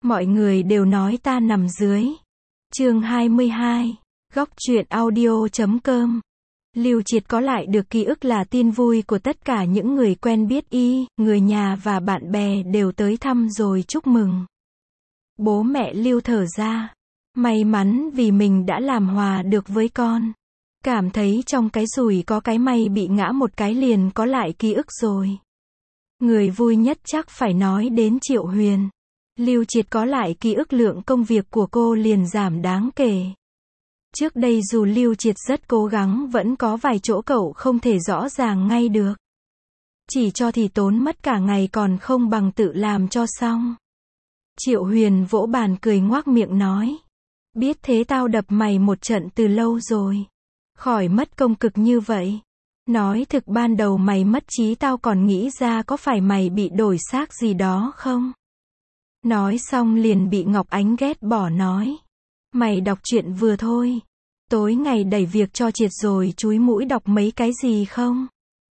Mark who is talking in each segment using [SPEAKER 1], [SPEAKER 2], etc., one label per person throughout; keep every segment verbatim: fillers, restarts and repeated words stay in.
[SPEAKER 1] Mọi người đều nói ta nằm dưới. Chương hai mươi hai. Góc truyện audio chấm com. Lưu Triệt có lại được ký ức là tin vui của tất cả những người quen biết y, người nhà và bạn bè đều tới thăm rồi chúc mừng. Bố mẹ Lưu thở ra. May mắn vì mình đã làm hòa được với con. Cảm thấy trong cái rủi có cái may bị ngã một cái liền có lại ký ức rồi. Người vui nhất chắc phải nói đến Triệu Huyền. Lưu Triệt có lại ký ức, lượng công việc của cô liền giảm đáng kể. Trước đây dù Lưu Triệt rất cố gắng vẫn có vài chỗ cậu không thể rõ ràng ngay được. Chỉ cho thì tốn mất cả ngày còn không bằng tự làm cho xong. Triệu Huyền vỗ bàn cười ngoác miệng nói. Biết thế tao đập mày một trận từ lâu rồi. Khỏi mất công cực như vậy. Nói thực ban đầu mày mất trí tao còn nghĩ ra có phải mày bị đổi xác gì đó không? Nói xong liền bị Ngọc Ánh ghét bỏ nói. Mày đọc truyện vừa thôi. Tối ngày đẩy việc cho Triệt rồi chúi mũi đọc mấy cái gì không?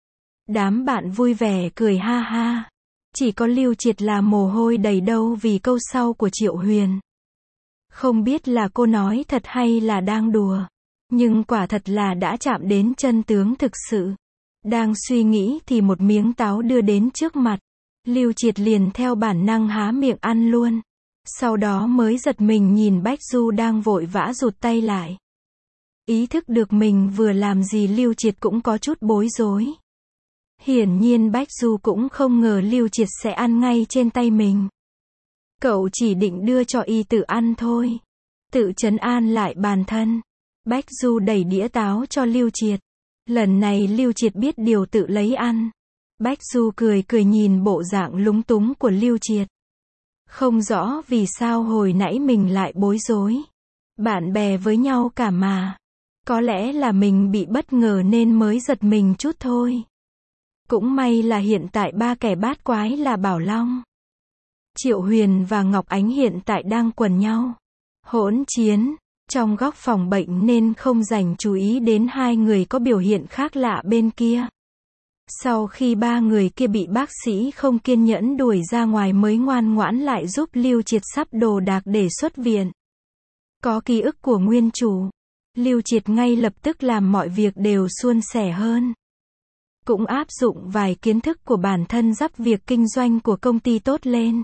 [SPEAKER 1] Đám bạn vui vẻ cười ha ha. Chỉ có Lưu Triệt là mồ hôi đầy đâu vì câu sau của Triệu Huyền. Không biết là cô nói thật hay là đang đùa. Nhưng quả thật là đã chạm đến chân tướng thực sự. Đang suy nghĩ thì một miếng táo đưa đến trước mặt. Lưu Triệt liền theo bản năng há miệng ăn luôn. Sau đó mới giật mình nhìn Bách Du đang vội vã rụt tay lại. Ý thức được mình vừa làm gì Lưu Triệt cũng có chút bối rối. Hiển nhiên Bách Du cũng không ngờ Lưu Triệt sẽ ăn ngay trên tay mình. Cậu chỉ định đưa cho y tự ăn thôi. Tự trấn an lại bản thân. Bách Du đẩy đĩa táo cho Lưu Triệt. Lần này Lưu Triệt biết điều tự lấy ăn. Bách Du cười cười nhìn bộ dạng lúng túng của Lưu Triệt. Không rõ vì sao hồi nãy mình lại bối rối. Bạn bè với nhau cả mà. Có lẽ là mình bị bất ngờ nên mới giật mình chút thôi. Cũng may là hiện tại ba kẻ bát quái là Bảo Long, Triệu Huyền và Ngọc Ánh hiện tại đang quần nhau. Hỗn chiến. Trong góc phòng bệnh nên không dành chú ý đến hai người có biểu hiện khác lạ bên kia. Sau khi ba người kia bị bác sĩ không kiên nhẫn đuổi ra ngoài mới ngoan ngoãn lại giúp Lưu Triệt sắp đồ đạc để xuất viện. Có ký ức của nguyên chủ. Lưu Triệt ngay lập tức làm mọi việc đều suôn sẻ hơn. Cũng áp dụng vài kiến thức của bản thân giúp việc kinh doanh của công ty tốt lên.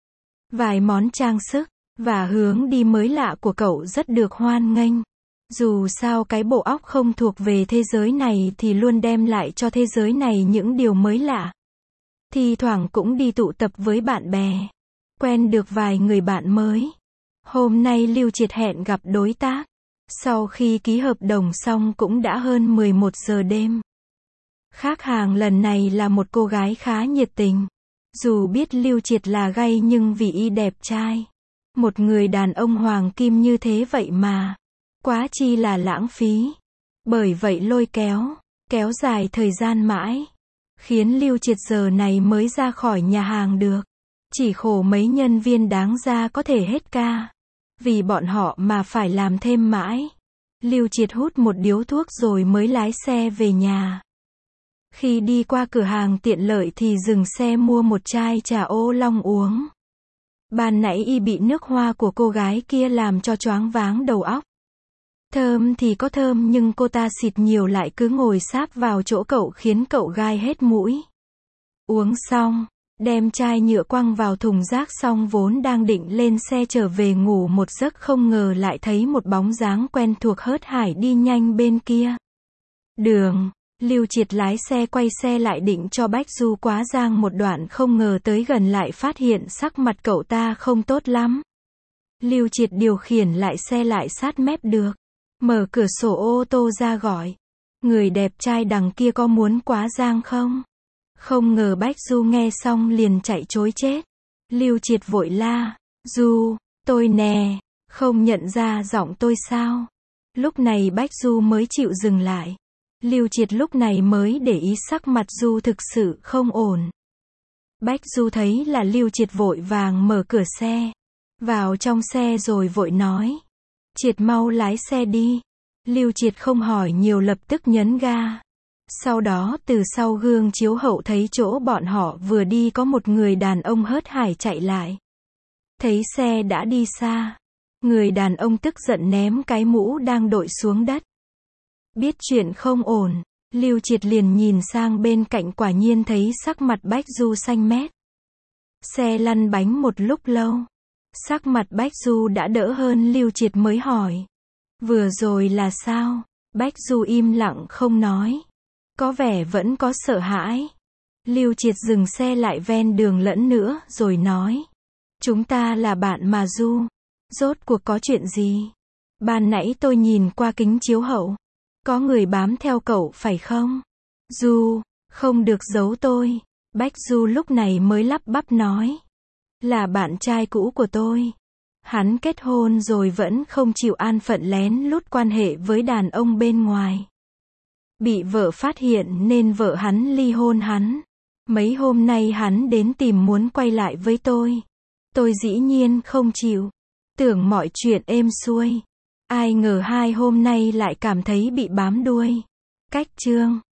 [SPEAKER 1] Vài món trang sức và hướng đi mới lạ của cậu rất được hoan nghênh. Dù sao cái bộ óc không thuộc về thế giới này thì luôn đem lại cho thế giới này những điều mới lạ. Thi thoảng cũng đi tụ tập với bạn bè. Quen được vài người bạn mới. Hôm nay Lưu Triệt hẹn gặp đối tác. Sau khi ký hợp đồng xong cũng đã hơn mười một giờ đêm. Khách hàng lần này là một cô gái khá nhiệt tình. Dù biết Lưu Triệt là gay nhưng vì y đẹp trai. Một người đàn ông hoàng kim như thế vậy mà. Quá chi là lãng phí. Bởi vậy lôi kéo, kéo dài thời gian mãi. Khiến Lưu Triệt giờ này mới ra khỏi nhà hàng được. Chỉ khổ mấy nhân viên đáng ra có thể hết ca. Vì bọn họ mà phải làm thêm mãi. Lưu Triệt hút một điếu thuốc rồi mới lái xe về nhà. Khi đi qua cửa hàng tiện lợi thì dừng xe mua một chai trà ô long uống. Ban nãy y bị nước hoa của cô gái kia làm cho choáng váng đầu óc. Thơm thì có thơm nhưng cô ta xịt nhiều lại cứ ngồi sáp vào chỗ cậu khiến cậu gai hết mũi. Uống xong, đem chai nhựa quăng vào thùng rác xong vốn đang định lên xe trở về ngủ một giấc không ngờ lại thấy một bóng dáng quen thuộc hớt hải đi nhanh bên kia. Đường. Lưu Triệt lái xe quay xe lại định cho Bách Du quá giang một đoạn không ngờ tới gần lại phát hiện sắc mặt cậu ta không tốt lắm. Lưu Triệt điều khiển lại xe lại sát mép được. Mở cửa sổ ô tô ra gọi. Người đẹp trai đằng kia có muốn quá giang không? Không ngờ Bách Du nghe xong liền chạy trối chết. Lưu Triệt vội la. Du, tôi nè, không nhận ra giọng tôi sao? Lúc này Bách Du mới chịu dừng lại. Lưu Triệt lúc này mới để ý sắc mặt Du thực sự không ổn. Bách Du thấy là Lưu Triệt vội vàng mở cửa xe. Vào trong xe rồi vội nói. Triệt mau lái xe đi. Lưu Triệt không hỏi nhiều lập tức nhấn ga. Sau đó từ sau gương chiếu hậu thấy chỗ bọn họ vừa đi có một người đàn ông hớt hải chạy lại. Thấy xe đã đi xa, người đàn ông tức giận ném cái mũ đang đội xuống đất. Biết chuyện không ổn, Lưu Triệt liền nhìn sang bên cạnh, quả nhiên thấy sắc mặt Bách Du xanh mét. Xe lăn bánh một lúc lâu, sắc mặt Bách Du đã đỡ hơn, Lưu Triệt mới hỏi. Vừa rồi là sao? Bách Du im lặng không nói. Có vẻ vẫn có sợ hãi. Lưu Triệt dừng xe lại ven đường lẫn nữa, rồi nói. Chúng ta là bạn mà Du. Rốt cuộc có chuyện gì? Ban nãy tôi nhìn qua kính chiếu hậu. Có người bám theo cậu phải không? Du, không được giấu tôi. Bách Du lúc này mới lắp bắp nói. Là bạn trai cũ của tôi. Hắn kết hôn rồi vẫn không chịu an phận lén lút quan hệ với đàn ông bên ngoài. Bị vợ phát hiện nên vợ hắn ly hôn hắn. Mấy hôm nay hắn đến tìm muốn quay lại với tôi. Tôi dĩ nhiên không chịu. Tưởng mọi chuyện êm xuôi. Ai ngờ hai hôm nay lại cảm thấy bị bám đuôi. Cách chương